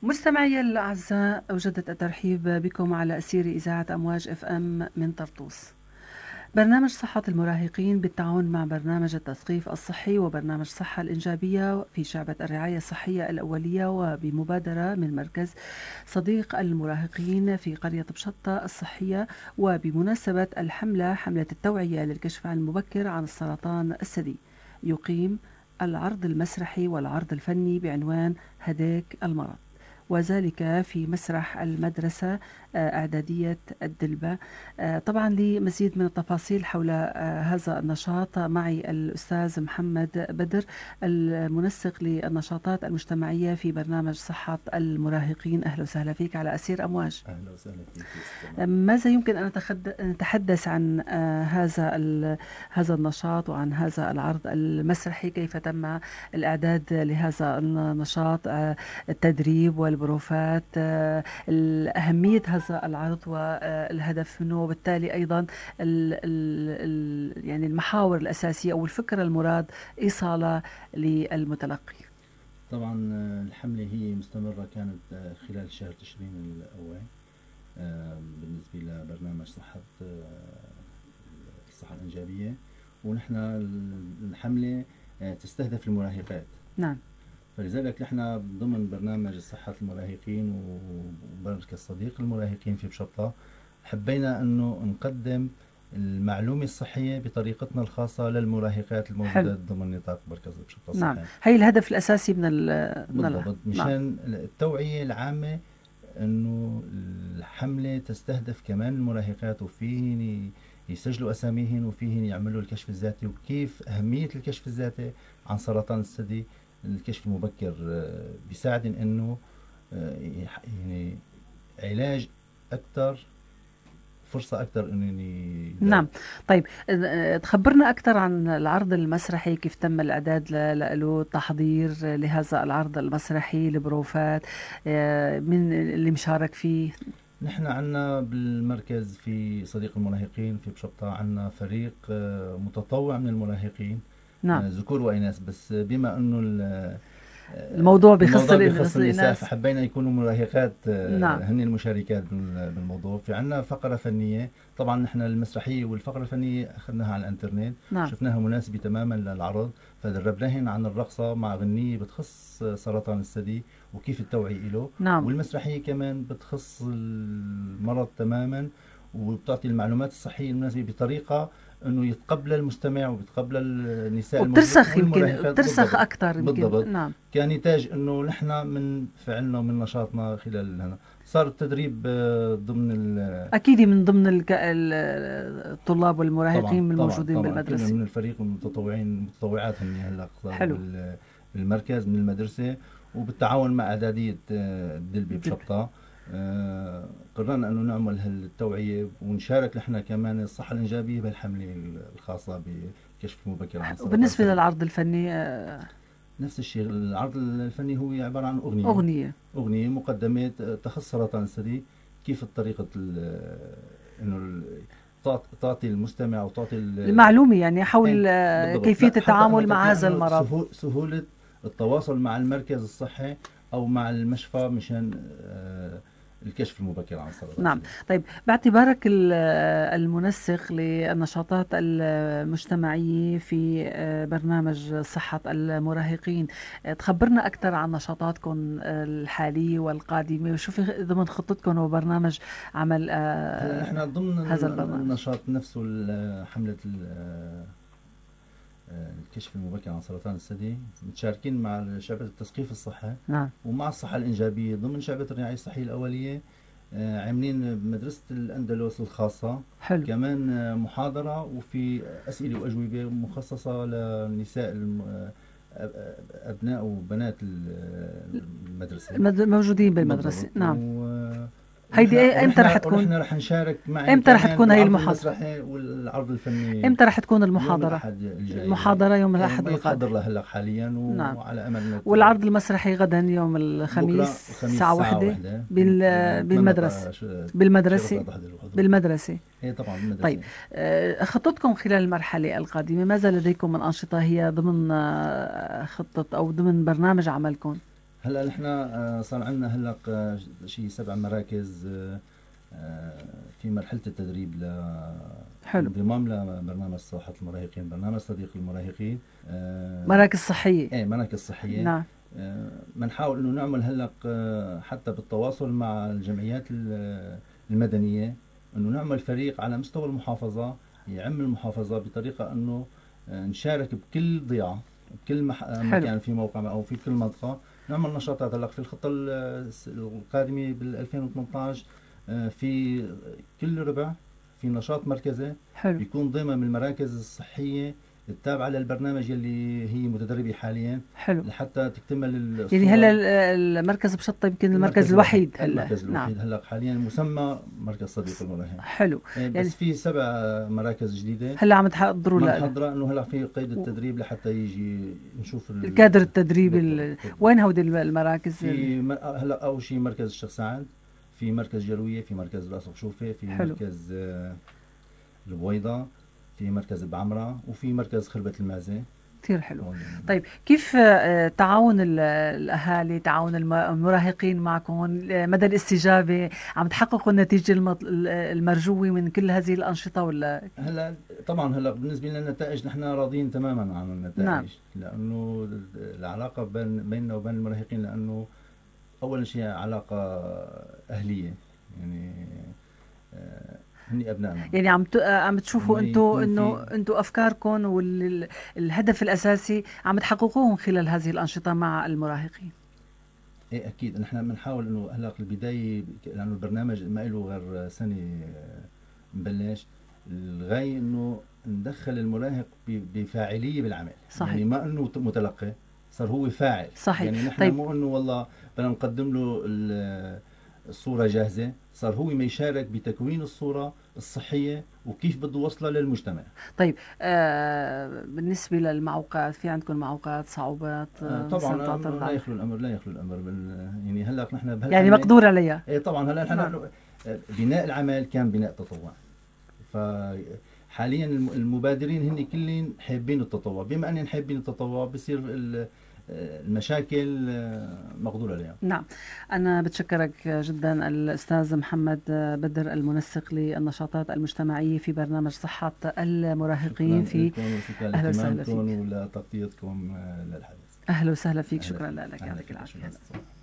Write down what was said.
مستمعي الأعزاء، أجدد الترحيب بكم على أثير إذاعة أمواج اف ام من طرطوس. برنامج صحة المراهقين بالتعاون مع برنامج التثقيف الصحي وبرنامج صحة الإنجابية في شعبة الرعاية الصحية الأولية، وبمبادرة من مركز صديق المراهقين في قرية بشطة الصحية، وبمناسبة حملة التوعية للكشف عن المبكر عن السرطان الثدي، يقيم العرض المسرحي والعرض الفني بعنوان هداك المرض، وذلك في مسرح المدرسة إعدادية الدلبة. طبعا لمزيد من التفاصيل حول هذا النشاط معي الأستاذ محمد بدر، المنسق للنشاطات المجتمعية في برنامج صحة المراهقين. أهلا وسهلا فيك على أثير أمواج. أهلا وسهلا فيك. ماذا يمكن أن نتحدث عن هذا النشاط وعن هذا العرض المسرحي؟ كيف تم الإعداد لهذا النشاط، التدريب والبروفات، أهمية هذا العرض والهدف منه، وبالتالي أيضا يعني المحاور الأساسية أو الفكرة المراد إيصالها للمتلقي؟ طبعا الحملة هي مستمرة، كانت خلال شهر تشرين الأول بالنسبة لبرنامج الصحة الإنجابية، ونحن الحملة تستهدف المراهقات. نعم. فلذلك نحن ضمن برنامج صحة المراهقين ومركز صديق المراهقين في بشطة حبينا أنه نقدم المعلومة الصحية بطريقتنا الخاصة للمراهقات الموجودة ضمن نطاق مركز بشطة الصحية. نعم، هي الهدف الأساسي بالضبط، مشان التوعية العامة أنه الحملة تستهدف كمان المراهقات، وفيهن يسجلوا أساميهن وفيهن يعملوا الكشف الذاتي، وكيف أهمية الكشف الذاتي عن سرطان الثدي. الكشف المبكر بيساعد انه يعني علاج اكثر، فرصه اكثر انه نعم. طيب، تخبرنا اكثر عن العرض المسرحي، كيف تم الاعداد له، التحضير لهذا العرض المسرحي، البروفات، من اللي مشارك فيه؟ نحن عنا بالمركز في صديق المراهقين في بشطة عنا فريق متطوع من المراهقين. نعم. ذكور وإناث، بس بما أنه الموضوع بخص النساء فحبينا يكونوا مراهقات. نعم. هن المشاركات بالموضوع. في عنا فقرة فنية، طبعا نحن المسرحية والفقرة الفنية أخذناها على الانترنت. نعم. شفناها مناسبة تماما للعرض، فدربناهن عن الرقصة مع غنية بتخص سرطان الثدي وكيف التوعية له. نعم. والمسرحية كمان بتخص المرض تماما، وبتعطي المعلومات الصحية المناسبة بطريقة انه يتقبل المستمع وبيتقبل النساء، وبترسخ يمكن بترسخ اكثر. بالضبط. نعم. كنتاج انه نحن من فعلنا ومن نشاطنا خلال هنا صار التدريب ضمن اكيد من ضمن الطلاب والمراهقين الموجودين بالمدرسه، من الفريق المتطوعات هن هلا بالمركز من المدرسه، وبالتعاون مع اعداديه الدلبه بشطه. قررنا أنه نعمل هالتوعية ونشارك نحن كمان الصحة الإنجابية بالحملة الخاصة بكشف المبكر عن السرطان. وبالنسبة للعرض الفني نفس الشيء. العرض الفني هو عبارة عن أغنية مقدمة تخص سرطان الثدي، كيف الطريقة إنه تعطي المستمع وتعطي المعلومة يعني حول كيفية التعامل مع هذا المرض، سهولة التواصل مع المركز الصحي أو مع المشفى مشان الكشف المبكر عن السرطان. نعم. طيب، باعتبارك المنسق للنشاطات المجتمعية في برنامج صحة المراهقين، تخبرنا أكثر عن نشاطاتكم الحالية والقادمة، وشو في ضمن خطتكم وبرنامج عمل نحن ضمن هذا البرنامج؟ النشاط نفسه حملة الكشف المبكر عن سرطان الثدي، متشاركين مع شعبة التثقيف الصحي. نعم. ومع الصحة الإنجابية ضمن شعبة الرعاية الصحية الأولية. عاملين مدرسة الأندلس الخاصة. حلو. كمان محاضرة وفي أسئلة وأجوبة مخصصة للنساء أبناء وبنات المدرسة موجودين بالمدرسة. نعم. هيدي امتى رح تكون؟ نحن رح نشارك معي. امتى رح تكون هي المحاضرة والعرض الفني؟ امتى رح تكون المحاضرة؟ المحاضرة يوم الأحد القادم. الله هلا حاليا نعم. وعلى أمل. والعرض المسرحي غدا يوم الخميس الساعة 1 بالمدرسة. ايه طبعا بالمدرسة. طيب، خطتكم خلال المرحلة القادمة، ماذا لديكم من أنشطة هي ضمن خطة أو ضمن برنامج عملكم؟ هلا نحن صار عندنا هلا شيء 7 مراكز في مرحلة التدريب انضمام لبرنامج صحة المراهقين، برنامج صديق المراهقين، مراكز صحية. ايه مراكز صحية. نعم. بنحاول انه نعمل هلا حتى بالتواصل مع الجمعيات المدنية انه نعمل فريق على مستوى المحافظة يعم المحافظة بطريقة انه نشارك بكل ضيعة بكل مكان في موقع او في كل منطقة، نعمل نشاطات. هلا في الخطة القادمة بال 2018 في كل ربع في نشاط مركزي حلو. بيكون ضمن المراكز الصحية التابعة للبرنامج اللي هي متدربة حاليا. حلو. لحتى تكتمل الصورة. يعني هلا المركز بشطة يمكن المركز الوحيد هلا. المركز الوحيد هلا حاليا مسمى مركز صديق المراهق. حلو. بس يعني في 7 مراكز جديدة هلا عم تحضروا لها. محضرة انه هلا في قيد التدريب لحتى يجي نشوف الكادر التدريبي. وين هودي المراكز؟ في هلا اول شيء مركز الشيخ سعد، في مركز جروية، في مركز راس غشوفة، في حلو. مركز البويضة، في مركز بعمرة، وفي مركز خربة المازة. كثير حلو. طيب كيف تعاون الأهالي، تعاون المراهقين معكم، مدى الاستجابة، عم تحققوا النتيجة المرجوة من كل هذه الأنشطة ولا؟ هلا طبعا هلا بالنسبة لنا النتائج نحن راضيين تماما عن النتائج. نعم. لأنه العلاقة بيننا وبين المراهقين، لأنه أول شيء علاقة أهلية، يعني هني أبنائنا. يعني عم تشوفوا انتوا انه انتوا افكاركم والهدف الاساسي عم تحققوهم خلال هذه الانشطه مع المراهقين. ايه اكيد نحن بنحاول انه هلا البدايه، لانه البرنامج ما له غير سنه مبلش، الغايه انه ندخل المراهق بفاعليه بالعمل. صحيح. يعني ما انه متلقي، صار هو فاعل. صحيح. يعني نحن مو انه والله بدنا نقدم له الصورة جاهزة، صار هو ما يشارك بتكوين الصورة الصحية وكيف بده يوصلها للمجتمع. طيب بالنسبة للمعوقات، في عندكم معوقات، صعوبات؟ طبعا لا يخلو الأمر يعني هلا نحن يعني مقدور عليها. ايه طبعا هلا نحن بناء العمل كان بناء تطوع، فحاليا المبادرين هن كلهم حابين التطوع، بما أنهم حابين التطوع بصير المشاكل مقدور عليها. نعم. أنا بتشكرك جدا الأستاذ محمد بدر، المنسق للنشاطات المجتمعية في برنامج صحة المراهقين. في أهلا وسهلا فيك ولتغطيتكم للحدث. أهلا وسهلا فيك. شكرا لك. يعطيك العافية.